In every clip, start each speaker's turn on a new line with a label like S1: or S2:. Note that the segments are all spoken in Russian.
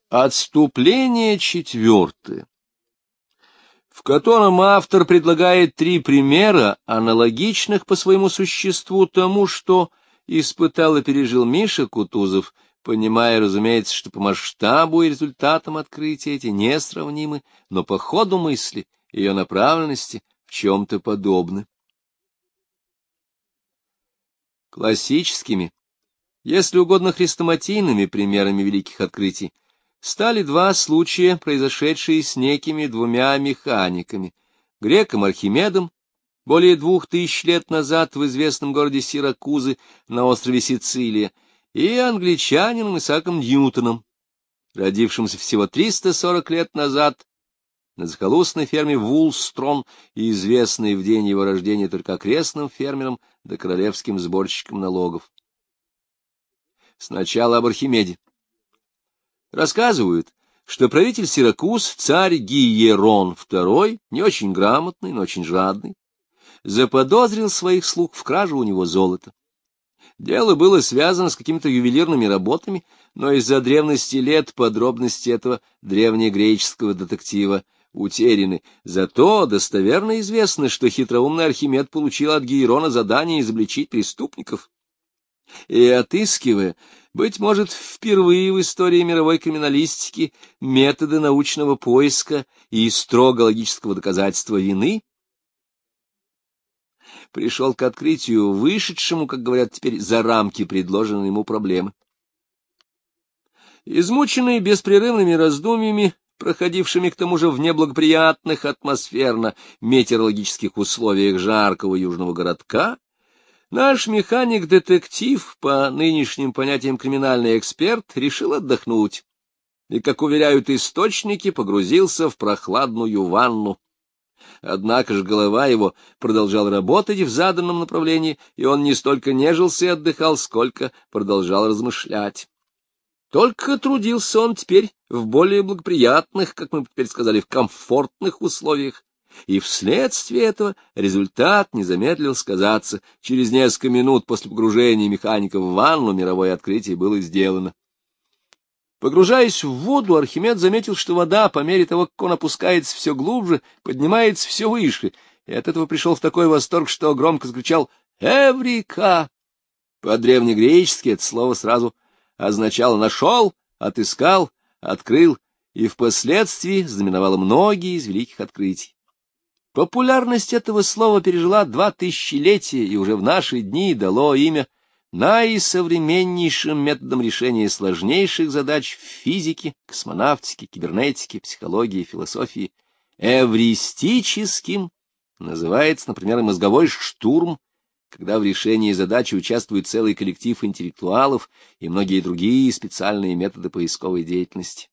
S1: Отступление четвертое, в котором автор предлагает три примера, аналогичных по своему существу тому, что испытал и пережил Миша Кутузов, понимая, разумеется, что по масштабу и результатам открытия эти несравнимы, но по ходу мысли, ее направленности в чем-то подобны. Классическими, если угодно хрестоматийными примерами великих открытий, стали два случая, произошедшие с некими двумя механиками, греком Архимедом более 2000 лет назад в известном городе Сиракузы на острове Сицилия, и англичанином Исааком Ньютоном, родившимся всего 340 лет назад на захолустной ферме Вулстрон и известной в день его рождения только окрестным фермерам да королевским сборщикам налогов. Сначала об Архимеде. Рассказывают, что правитель Сиракуз, царь Гиерон II, не очень грамотный, но очень жадный, заподозрил своих слуг в краже у него золота. Дело было связано с какими-то ювелирными работами, но из-за древности лет подробности этого древнегреческого детектива утеряны. Зато достоверно известно, что хитроумный Архимед получил от Гиерона задание изобличить преступников. И, отыскивая, быть может, впервые в истории мировой криминалистики методы научного поиска и строго логического доказательства вины, пришел к открытию, вышедшему, как говорят теперь, за рамки предложенной ему проблемы. Измученный беспрерывными раздумьями, проходившими к тому же в неблагоприятных атмосферно-метеорологических условиях жаркого южного городка, наш механик-детектив, по нынешним понятиям криминальный эксперт, решил отдохнуть и, как уверяют источники, погрузился в прохладную ванну. Однако же голова его продолжала работать в заданном направлении, и он не столько нежился и отдыхал, сколько продолжал размышлять. Только трудился он теперь в более благоприятных, как мы теперь сказали, в комфортных условиях, и вследствие этого результат не замедлил сказаться. Через несколько минут после погружения механика в ванну мировое открытие было сделано. Погружаясь в воду, Архимед заметил, что вода, по мере того, как он опускается все глубже, поднимается все выше, и от этого пришел в такой восторг, что громко закричал «Эврика!». По-древнегречески это слово сразу означало «нашел», «отыскал», «открыл», и впоследствии знаменовало многие из великих открытий. Популярность этого слова пережила 2 тысячелетия и уже в наши дни дало имя наисовременнейшим методом решения сложнейших задач в физике, космонавтике, кибернетике, психологии, философии, эвристическим. Называется, например, и мозговой штурм, когда в решении задачи участвует целый коллектив интеллектуалов и многие другие специальные методы поисковой деятельности.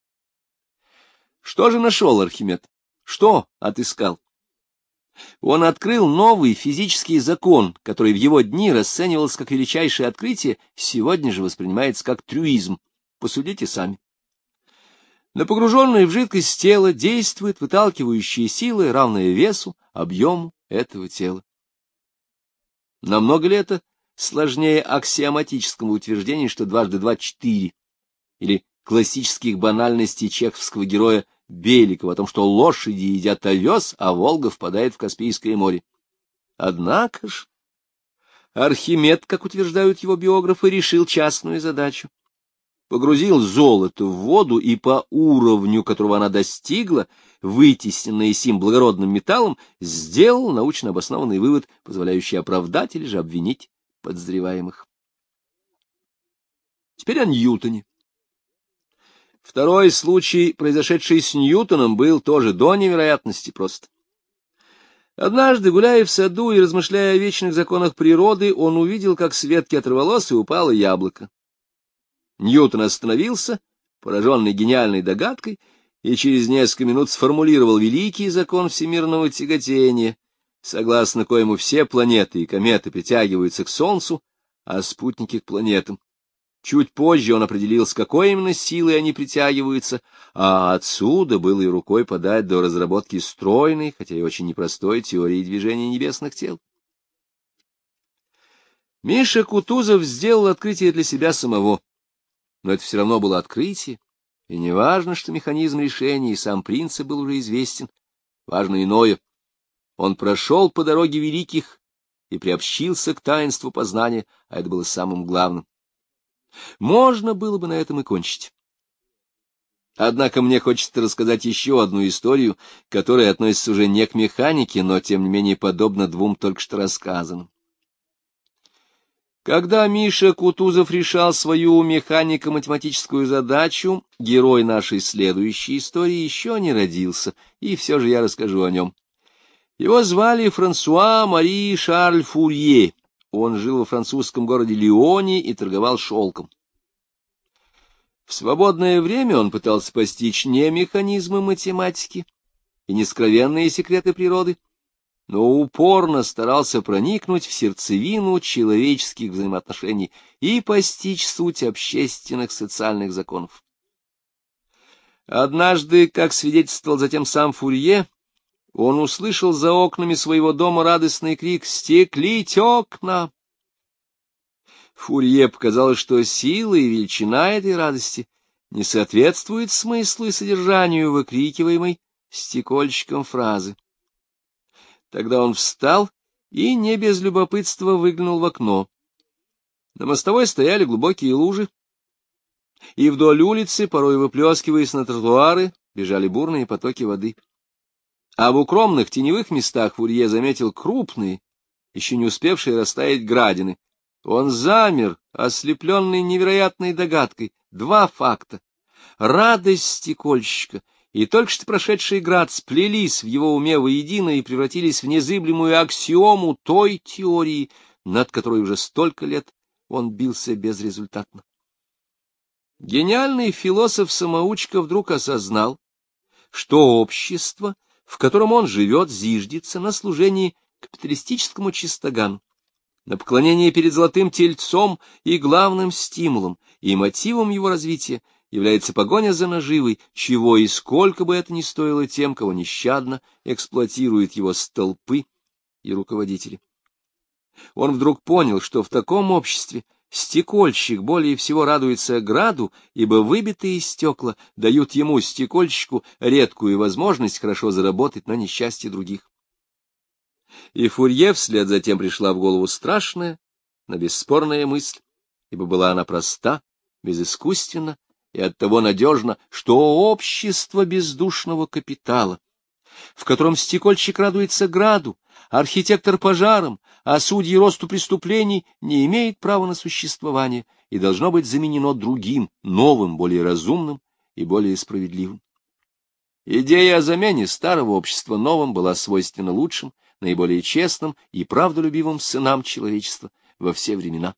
S1: Что же нашел Архимед? Что отыскал? Он открыл новый физический закон, который в его дни расценивался как величайшее открытие, сегодня же воспринимается как трюизм. Посудите сами. На погруженное в жидкость тело действует выталкивающая сила, равная весу, объему этого тела. Намного ли это сложнее аксиоматического утверждения, что 2 × 2 = 4, или классических банальностей чеховского героя Беликова о том, что лошади едят овес, а Волга впадает в Каспийское море? Однако ж Архимед, как утверждают его биографы, решил частную задачу. Погрузил золото в воду и по уровню, которого она достигла, вытесненное сим благородным металлом, сделал научно обоснованный вывод, позволяющий оправдать или же обвинить подозреваемых. Теперь о Ньютоне. Второй случай, произошедший с Ньютоном, был тоже до невероятности прост. Однажды, гуляя в саду и размышляя о вечных законах природы, он увидел, как с ветки оторвалось и упало яблоко. Ньютон остановился, пораженный гениальной догадкой, и через несколько минут сформулировал великий закон всемирного тяготения, согласно коему все планеты и кометы притягиваются к Солнцу, а спутники — к планетам. Чуть позже он определил, с какой именно силой они притягиваются, а отсюда было и рукой подать до разработки стройной, хотя и очень непростой теории движения небесных тел. Миша Кутузов сделал открытие для себя самого, но это все равно было открытие, И не важно, что механизм решения и сам принцип был уже известен, важно иное. Он прошел по дороге великих и приобщился к таинству познания, а это было самым главным. Можно было бы на этом и кончить. Однако мне хочется рассказать еще одну историю, которая относится уже не к механике, но, тем не менее, подобна двум только что рассказанным. Когда Миша Кутузов решал свою механико-математическую задачу, герой нашей следующей истории еще не родился, и все же я расскажу о нем. Его звали Франсуа Мари Шарль Фурье. Он жил во французском городе Лионе и торговал шелком. В свободное время он пытался постичь не механизмы математики и не скровенные секреты природы, но упорно старался проникнуть в сердцевину человеческих взаимоотношений и постичь суть общественных социальных законов. Однажды, как свидетельствовал затем сам Фурье, он услышал за окнами своего дома радостный крик «Стеклить окна!». Фурье показалось, что сила и величина этой радости не соответствует смыслу и содержанию выкрикиваемой стекольщиком фразы. Тогда он встал и не без любопытства выглянул в окно. На мостовой стояли глубокие лужи, и вдоль улицы, порой выплескиваясь на тротуары, бежали бурные потоки воды. А в укромных теневых местах Фурье заметил крупные, еще не успевшие растаять градины. Он замер, ослепленный невероятной догадкой. Два факта. Радость стекольщика и только что прошедший град сплелись в его уме воедино и превратились в незыблемую аксиому той теории, над которой уже столько лет он бился безрезультатно. Гениальный философ-самоучка вдруг осознал, что общество, в котором он живет, зиждется на служении капиталистическому чистогану, на поклонении перед золотым тельцом, и главным стимулом и мотивом его развития является погоня за наживой, чего и сколько бы это ни стоило тем, кого нещадно эксплуатируют его столпы и руководители. Он вдруг понял, что в таком обществе стекольщик более всего радуется граду, ибо выбитые стекла дают ему, стекольщику, редкую возможность хорошо заработать на несчастье других. И Фурье вслед за тем пришла в голову страшная, но бесспорная мысль, ибо была она проста, безыскусственна и оттого надежна, что общество бездушного капитала, в котором стекольщик радуется граду, архитектор пожарам, а судьи росту преступлений, не имеет права на существование и должно быть заменено другим, новым, более разумным и более справедливым. Идея о замене старого общества новым была свойственна лучшим, наиболее честным и правдолюбивым сынам человечества во все времена.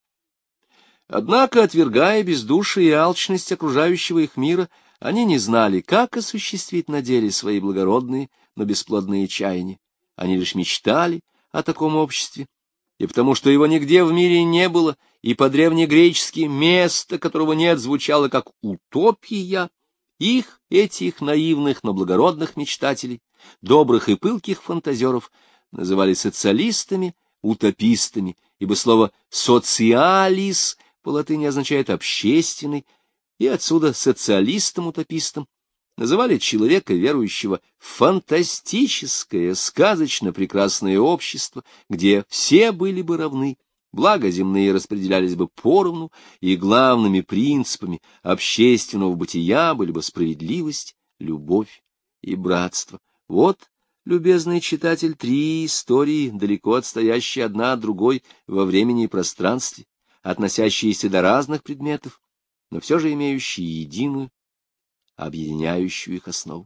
S1: Однако, отвергая бездушие и алчность окружающего их мира, они не знали, как осуществить на деле свои благородные, но бесплодные чаяния. Они лишь мечтали о таком обществе, и потому что его нигде в мире не было, и по-древнегречески место, которого нет, звучало как утопия, этих наивных, но благородных мечтателей, добрых и пылких фантазеров, называли социалистами, утопистами, ибо слово «социалис» по латыни означает «общественный», и отсюда социалистом-утопистом называли человека, верующего в фантастическое, сказочно прекрасное общество, где все были бы равны, блага земные распределялись бы поровну, и главными принципами общественного бытия были бы справедливость, любовь и братство. Вот, любезный читатель, три истории, далеко отстоящие одна от другой во времени и пространстве, относящиеся до разных предметов, но все же имеющие единую, объединяющую их основу.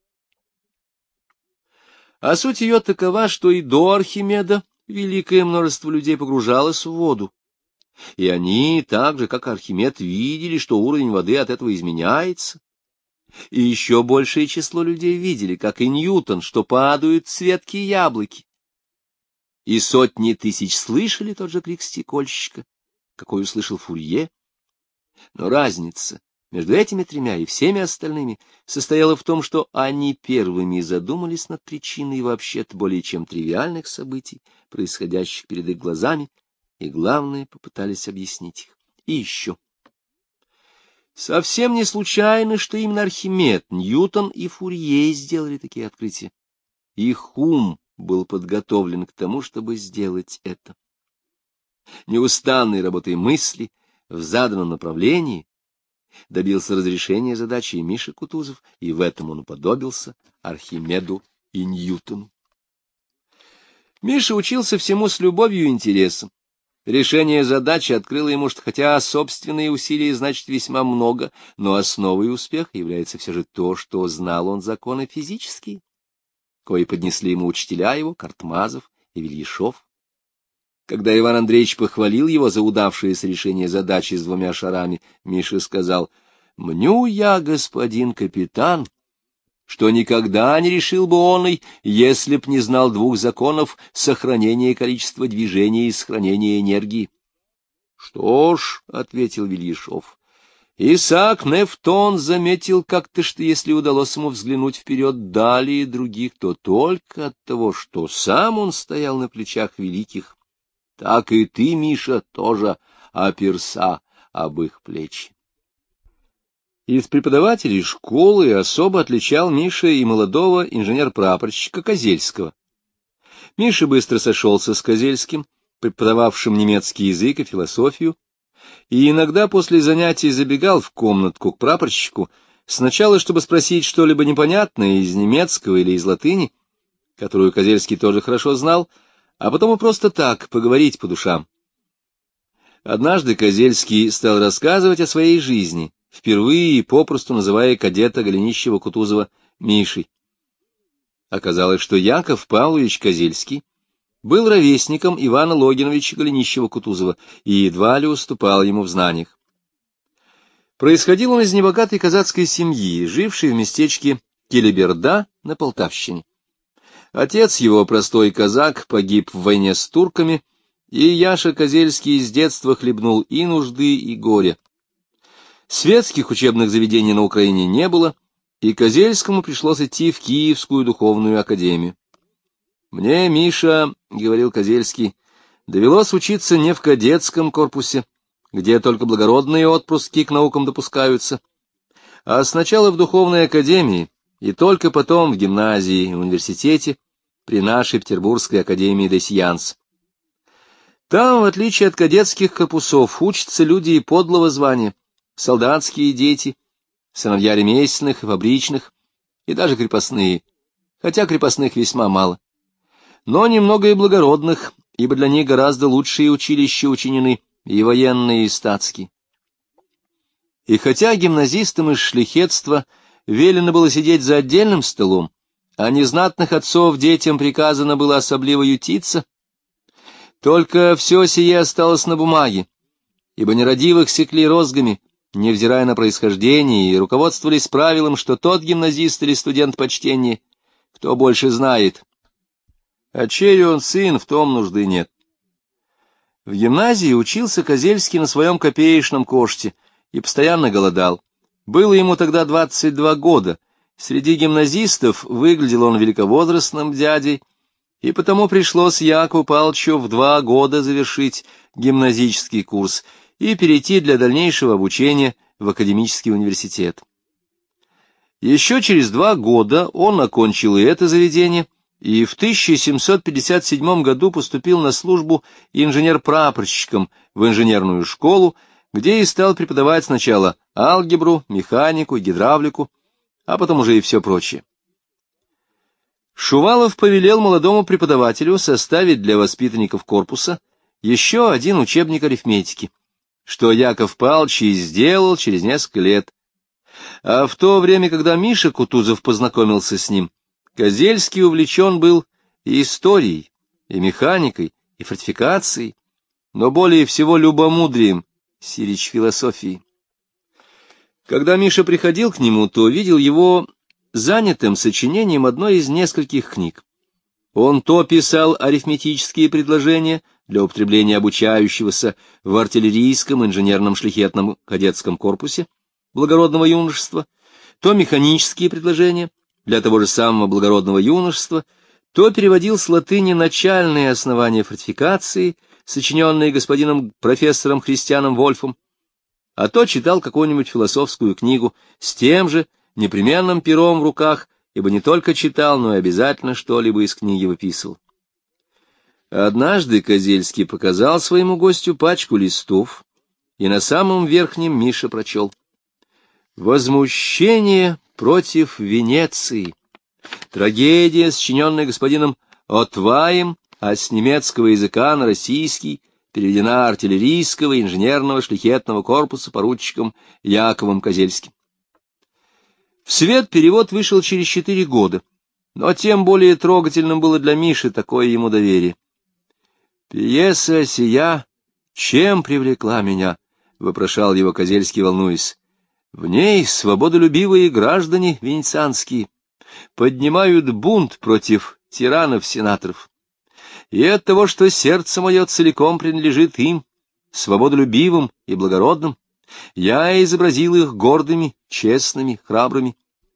S1: А суть ее такова, что и до Архимеда великое множество людей погружалось в воду, и они, так же, как Архимед, видели, что уровень воды от этого изменяется, и еще большее число людей видели, как и Ньютон, что падают с ветки яблоки, и сотни тысяч слышали тот же крик стекольщика, какой услышал Фурье. Но разница между этими тремя и всеми остальными состояла в том, что они первыми задумались над причиной вообще-то более чем тривиальных событий, происходящих перед их глазами, и, главное, попытались объяснить их. И еще. Совсем не случайно, что именно Архимед, Ньютон и Фурье сделали такие открытия. Их ум был подготовлен к тому, чтобы сделать это. Неустанной работой мысли в заданном направлении добился разрешения задачи и Миша Кутузов, и в этом он уподобился Архимеду и Ньютону. Миша учился всему с любовью и интересом. Решение задачи открыло ему, что хотя собственные усилия значит весьма много, но основой успеха является все же то, что знал он законы физические, кои поднесли ему учителя его, Картмазов и Вильяшов. Когда Иван Андреевич похвалил его за удавшееся решение задачи с 2 шарами, Миша сказал: «Мню я, господин капитан, что никогда не решил бы оный, если б не знал 2 законов сохранения количества движения и сохранения энергии». — Что ж, — ответил Вильяшов, — Исаак Нефтон заметил как-то, что если удалось ему взглянуть вперед далее других, то только от того, что сам он стоял на плечах великих, так и ты, Миша, тоже оперся об их плечи. Из преподавателей школы особо отличал Миша и молодого инженер-прапорщика Козельского. Миша быстро сошелся с Козельским, преподававшим немецкий язык и философию, и иногда после занятий забегал в комнатку к прапорщику, сначала чтобы спросить что-либо непонятное из немецкого или из латыни, которую Козельский тоже хорошо знал, а потом и просто так поговорить по душам. Однажды Козельский стал рассказывать о своей жизни, впервые попросту называя кадета Голенищева-Кутузова Мишей. Оказалось, что Яков Павлович Козельский был ровесником Ивана Логиновича Голенищева-Кутузова и едва ли уступал ему в знаниях. Происходил он из небогатой казацкой семьи, жившей в местечке Келеберда на Полтавщине. Отец его, простой казак, погиб в войне с турками, и Яша Козельский с детства хлебнул и нужды, и горя. Светских учебных заведений на Украине не было, и Козельскому пришлось идти в Киевскую духовную академию. «Мне, Миша, — говорил Козельский, — довелось учиться не в кадетском корпусе, где только благородные отпрыски к наукам допускаются, а сначала в духовной академии, и только потом в гимназии и университете при нашей Петербургской академии де Сианс. Там, в отличие от кадетских корпусов, учатся люди и подлого звания, солдатские дети, сыновья ремесленных и фабричных, и даже крепостные, хотя крепостных весьма мало. Но немного и благородных, ибо для них гораздо лучшие училища учинены, и военные, и статские. И хотя гимназистам из шляхетства велено было сидеть за отдельным столом, а незнатных отцов детям приказано было особливо ютиться, только все сие осталось на бумаге, ибо нерадивых секли розгами, невзирая на происхождение, и руководствовались правилом, что тот гимназист или студент почтеннее, кто больше знает. А чей он сын, в том нужды нет. В гимназии учился Козельский на своем копеечном коште и постоянно голодал. Было ему тогда 22 года. Среди гимназистов выглядел он великовозрастным дядей, и потому пришлось Якову Павловичу в 2 года завершить гимназический курс и перейти для дальнейшего обучения в академический университет. Еще через 2 года он окончил и это заведение, и в 1757 году поступил на службу инженер-прапорщиком в инженерную школу, где и стал преподавать сначала алгебру, механику, гидравлику, а потом уже и все прочее. Шувалов повелел молодому преподавателю составить для воспитанников корпуса еще 1 учебник арифметики, что Яков Павлович и сделал через несколько лет. А в то время, когда Миша Кутузов познакомился с ним, Козельский увлечен был и историей, и механикой, и фортификацией, но более всего любомудрием, сирич философией. Когда Миша приходил к нему, то видел его занятым сочинением одной из нескольких книг. Он то писал арифметические предложения для употребления обучающегося в артиллерийском инженерном шляхетном кадетском корпусе благородного юношества, то механические предложения для того же самого благородного юношества, то переводил с латыни начальные основания фортификации, сочиненные господином профессором Христианом Вольфом, а то читал какую-нибудь философскую книгу с тем же непременным пером в руках, ибо не только читал, но и обязательно что-либо из книги выписывал. Однажды Козельский показал своему гостю пачку листов, и на самом верхнем Миша прочел: «Возмущение против Венеции. Трагедия, сочиненная господином Отваем, а с немецкого языка на российский переведена артиллерийского инженерного шляхетного корпуса поручиком Яковом Козельским». В свет перевод вышел через 4 года, но тем более трогательным было для Миши такое ему доверие. «Пьеса сия чем привлекла меня?» — вопрошал его Козельский, волнуясь. «В ней свободолюбивые граждане венецианские поднимают бунт против тиранов-сенаторов. И от того, что сердце мое целиком принадлежит им, свободолюбивым и благородным, я изобразил их гордыми, честными, храбрыми.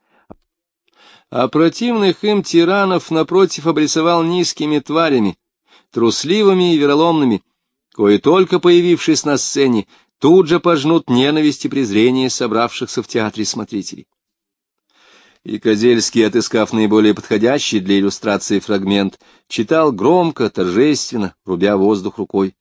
S1: А противных им тиранов, напротив, обрисовал низкими тварями, трусливыми и вероломными, кои только появившись на сцене, тут же пожнут ненависть и презрение собравшихся в театре смотрителей». И Козельский, отыскав наиболее подходящий для иллюстрации фрагмент, читал громко, торжественно, рубя воздух рукой.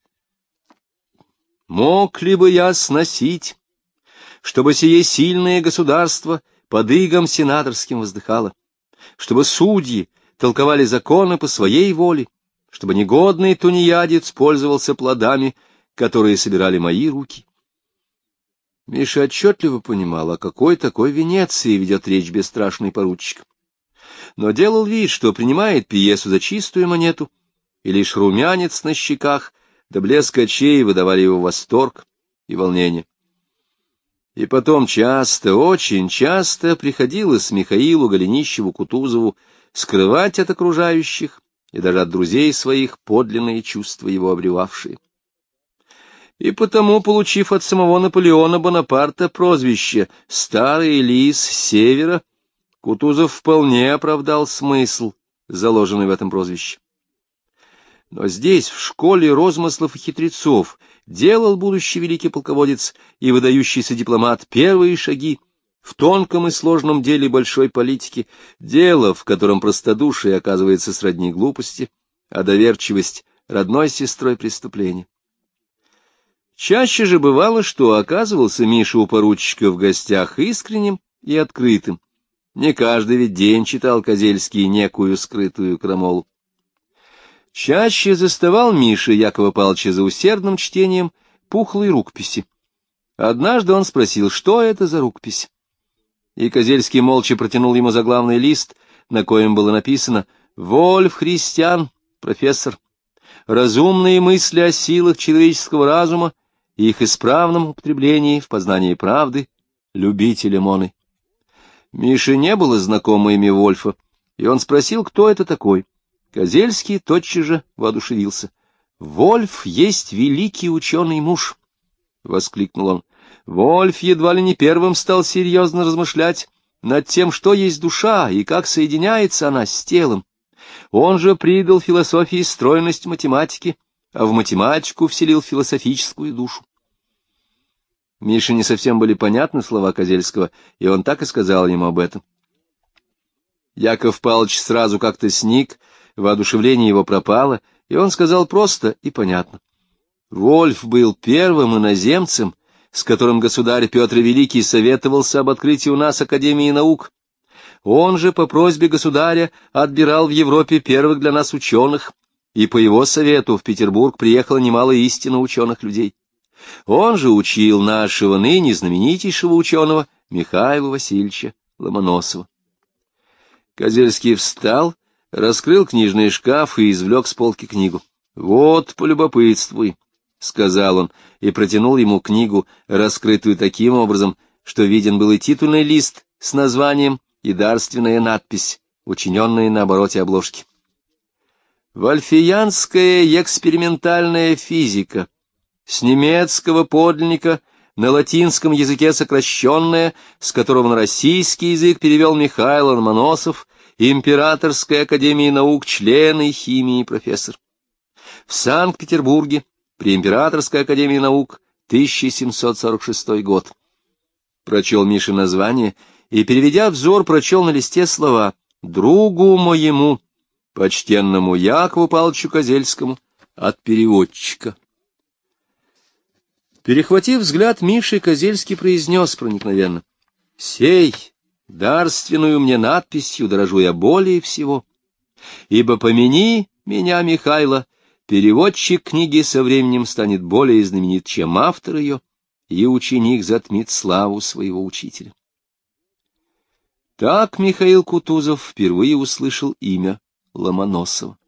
S1: «Мог ли бы я сносить, чтобы сие сильное государство под игом сенаторским воздыхало, чтобы судьи толковали законы по своей воле, чтобы негодный тунеядец пользовался плодами, которые собирали мои руки?» Миша отчетливо понимал, о какой такой Венеции ведет речь бесстрашный поручик, но делал вид, что принимает пьесу за чистую монету, и лишь румянец на щеках да блеск очей выдавали его восторг и волнение. И потом часто, очень часто приходилось Михаилу Голенищеву-Кутузову скрывать от окружающих и даже от друзей своих подлинные чувства его обревавшие. И потому, получив от самого Наполеона Бонапарта прозвище «Старый лис Севера», Кутузов вполне оправдал смысл, заложенный в этом прозвище. Но здесь, в школе розмыслов и хитрецов, делал будущий великий полководец и выдающийся дипломат первые шаги в тонком и сложном деле большой политики, дело, в котором простодушие оказывается сродни глупости, а доверчивость — родной сестрой преступления. Чаще же бывало, что оказывался Миша у поручика в гостях искренним и открытым. Не каждый ведь день читал Козельский некую скрытую крамолу. Чаще заставал Миша Якова Павловича за усердным чтением пухлой рукописи. Однажды он спросил, что это за рукопись. И Козельский молча протянул ему заглавный лист, на коем было написано: «Вольф Христиан, профессор. Разумные мысли о силах человеческого разума и их исправном употреблении в познании правды, любитель Моны». Мише не было знакомо имя Вольфа, и он спросил, кто это такой. Козельский тотчас же воодушевился. «Вольф есть великий ученый-муж», — воскликнул он. «Вольф едва ли не первым стал серьезно размышлять над тем, что есть душа и как соединяется она с телом. Он же придал философии стройность математики, а в математику вселил философическую душу». Мише не совсем были понятны слова Козельского, и он так и сказал ему об этом. Яков Павлович сразу как-то сник, воодушевление его пропало, и он сказал просто и понятно: «Вольф был первым иноземцем, с которым государь Петр Великий советовался об открытии у нас Академии наук. Он же по просьбе государя отбирал в Европе первых для нас ученых, и по его совету в Петербург приехало немало истинно ученых людей. Он же учил нашего ныне знаменитейшего ученого Михаила Васильевича Ломоносова». Козельский встал, раскрыл книжный шкаф и извлек с полки книгу. «Вот, полюбопытствуй», — сказал он, и протянул ему книгу, раскрытую таким образом, что виден был и титульный лист с названием, и дарственная надпись, учиненная на обороте обложки. «Вольфиянская экспериментальная физика», с немецкого подлинника на латинском языке сокращенная, с которого на российский язык перевел Михаил Ломоносов, Императорской академии наук, член и химии профессор. В Санкт-Петербурге при Императорской академии наук 1746 год. Прочел Миша название и, переведя взор, прочел на листе слова: «Другу моему, почтенному Якову Павловичу Козельскому, от переводчика». Перехватив взгляд Миши, Козельский произнес проникновенно: «Сей дарственную мне надписью дорожу я более всего, ибо помяни меня, Михайло, переводчик книги со временем станет более знаменит, чем автор ее, и ученик затмит славу своего учителя». Так Михаил Кутузов впервые услышал имя Ломоносова.